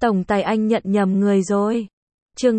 Tổng tài anh nhận nhầm người rồi. Chương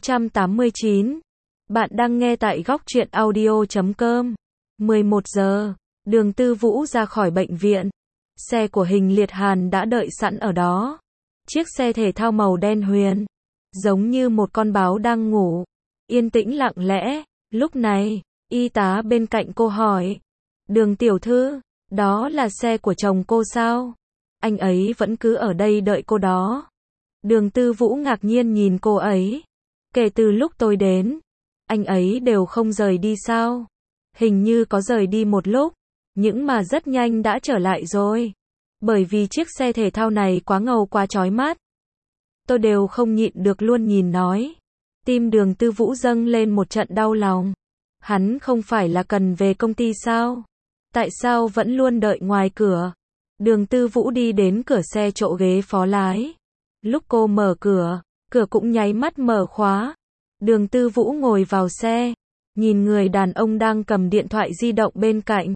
689. Bạn đang nghe tại góc truyện audio.com. 11 giờ, Đường Tư Vũ ra khỏi bệnh viện. Xe của Hình Liệt Hàn đã đợi sẵn ở đó. Chiếc xe thể thao màu đen huyền, giống như một con báo đang ngủ, yên tĩnh lặng lẽ. Lúc này, y tá bên cạnh cô hỏi, Đường tiểu thư, đó là xe của chồng cô sao? Anh ấy vẫn cứ ở đây đợi cô đó. Đường Tư Vũ ngạc nhiên nhìn cô ấy. Kể từ lúc tôi đến, anh ấy đều không rời đi sao? Hình như có rời đi một lúc, nhưng mà rất nhanh đã trở lại rồi. Bởi vì chiếc xe thể thao này quá ngầu quá chói mắt. Tôi đều không nhịn được luôn nhìn nói. Tim Đường Tư Vũ dâng lên một trận đau lòng. Hắn không phải là cần về công ty sao? Tại sao vẫn luôn đợi ngoài cửa? Đường Tư Vũ đi đến cửa xe chỗ ghế phó lái. Lúc cô mở cửa, cửa cũng nháy mắt mở khóa. Đường Tư Vũ ngồi vào xe, nhìn người đàn ông đang cầm điện thoại di động bên cạnh.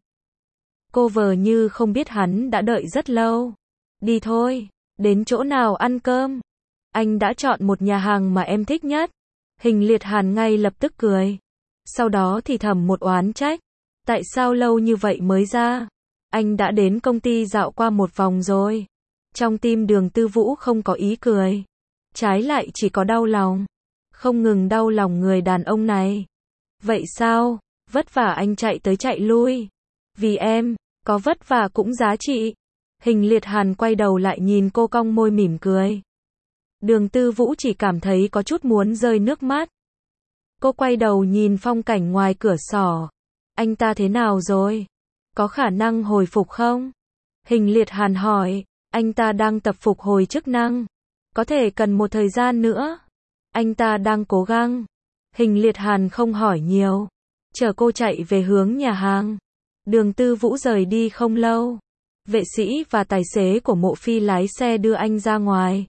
Cô vờ như không biết hắn đã đợi rất lâu. Đi thôi, đến chỗ nào ăn cơm? Anh đã chọn một nhà hàng mà em thích nhất. Hình Liệt Hàn ngay lập tức cười. Sau đó thì thầm một oán trách. Tại sao lâu như vậy mới ra? Anh đã đến công ty dạo qua một vòng rồi. Trong tim Đường Tư Vũ không có ý cười. Trái lại chỉ có đau lòng. Không ngừng đau lòng người đàn ông này. Vậy sao? Vất vả anh chạy tới chạy lui. Vì em, có vất vả cũng giá trị. Hình Liệt Hàn quay đầu lại nhìn cô cong môi mỉm cười. Đường Tư Vũ chỉ cảm thấy có chút muốn rơi nước mắt. Cô quay đầu nhìn phong cảnh ngoài cửa sổ. Anh ta thế nào rồi? Có khả năng hồi phục không? Hình Liệt Hàn hỏi. Anh ta đang tập phục hồi chức năng. Có thể cần một thời gian nữa. Anh ta đang cố gắng. Hình Liệt Hàn không hỏi nhiều. Chở cô chạy về hướng nhà hàng. Đường Tư Vũ rời đi không lâu. Vệ sĩ và tài xế của Mộ Phi lái xe đưa anh ra ngoài.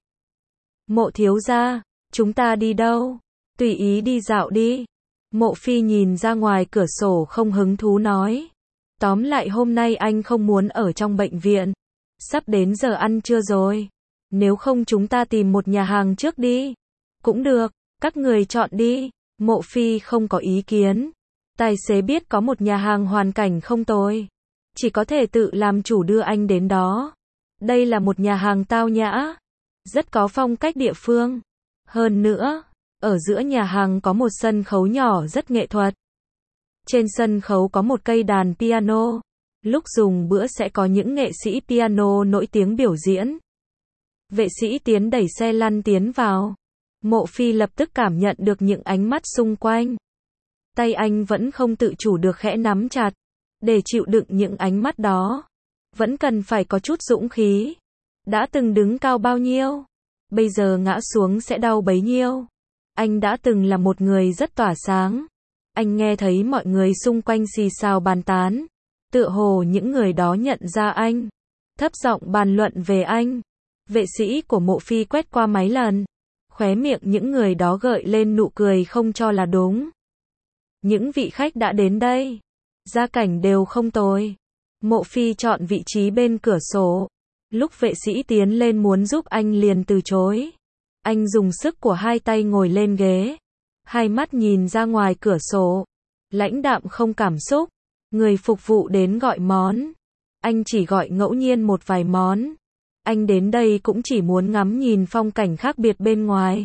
Mộ thiếu gia, chúng ta đi đâu? Tùy ý đi dạo đi. Mộ Phi nhìn ra ngoài cửa sổ không hứng thú nói. Tóm lại hôm nay anh không muốn ở trong bệnh viện. Sắp đến giờ ăn trưa rồi. Nếu không chúng ta tìm một nhà hàng trước đi. Cũng được, các người chọn đi. Mộ Phi không có ý kiến. Tài xế biết có một nhà hàng hoàn cảnh không tồi. Chỉ có thể tự làm chủ đưa anh đến đó. Đây là một nhà hàng tao nhã. Rất có phong cách địa phương. Hơn nữa, ở giữa nhà hàng có một sân khấu nhỏ rất nghệ thuật. Trên sân khấu có một cây đàn piano. Lúc dùng bữa sẽ có những nghệ sĩ piano nổi tiếng biểu diễn. Vệ sĩ tiến đẩy xe lăn tiến vào. Mộ Phi lập tức cảm nhận được những ánh mắt xung quanh. Tay anh vẫn không tự chủ được khẽ nắm chặt. Để chịu đựng những ánh mắt đó, vẫn cần phải có chút dũng khí. Đã từng đứng cao bao nhiêu, bây giờ ngã xuống sẽ đau bấy nhiêu. Anh đã từng là một người rất tỏa sáng. Anh nghe thấy mọi người xung quanh xì xào bàn tán. Tựa hồ những người đó nhận ra anh. Thấp giọng bàn luận về anh. Vệ sĩ của Mộ Phi quét qua mấy lần. Khóe miệng những người đó gợi lên nụ cười không cho là đúng. Những vị khách đã đến đây. Gia cảnh đều không tồi. Mộ Phi chọn vị trí bên cửa sổ. Lúc vệ sĩ tiến lên muốn giúp anh liền từ chối. Anh dùng sức của hai tay ngồi lên ghế. Hai mắt nhìn ra ngoài cửa sổ. Lãnh đạm không cảm xúc. Người phục vụ đến gọi món. Anh chỉ gọi ngẫu nhiên một vài món. Anh đến đây cũng chỉ muốn ngắm nhìn phong cảnh khác biệt bên ngoài.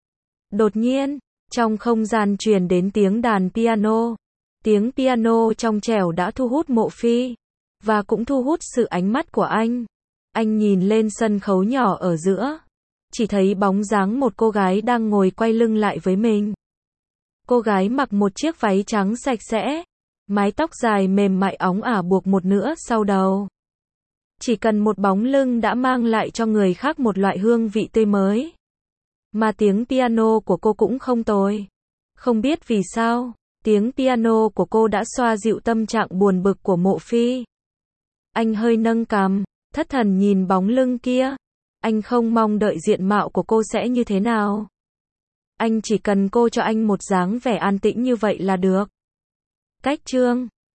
Đột nhiên, trong không gian truyền đến tiếng đàn piano. Tiếng piano trong trẻo đã thu hút Mộ Phi. Và cũng thu hút sự ánh mắt của anh. Anh nhìn lên sân khấu nhỏ ở giữa. Chỉ thấy bóng dáng một cô gái đang ngồi quay lưng lại với mình. Cô gái mặc một chiếc váy trắng sạch sẽ. Mái tóc dài mềm mại óng ả buộc một nửa sau đầu. Chỉ cần một bóng lưng đã mang lại cho người khác một loại hương vị tươi mới. Mà tiếng piano của cô cũng không tồi. Không biết vì sao, tiếng piano của cô đã xoa dịu tâm trạng buồn bực của Mộ Phi. Anh hơi nâng cằm, thất thần nhìn bóng lưng kia. Anh không mong đợi diện mạo của cô sẽ như thế nào. Anh chỉ cần cô cho anh một dáng vẻ an tĩnh như vậy là được. Cách chương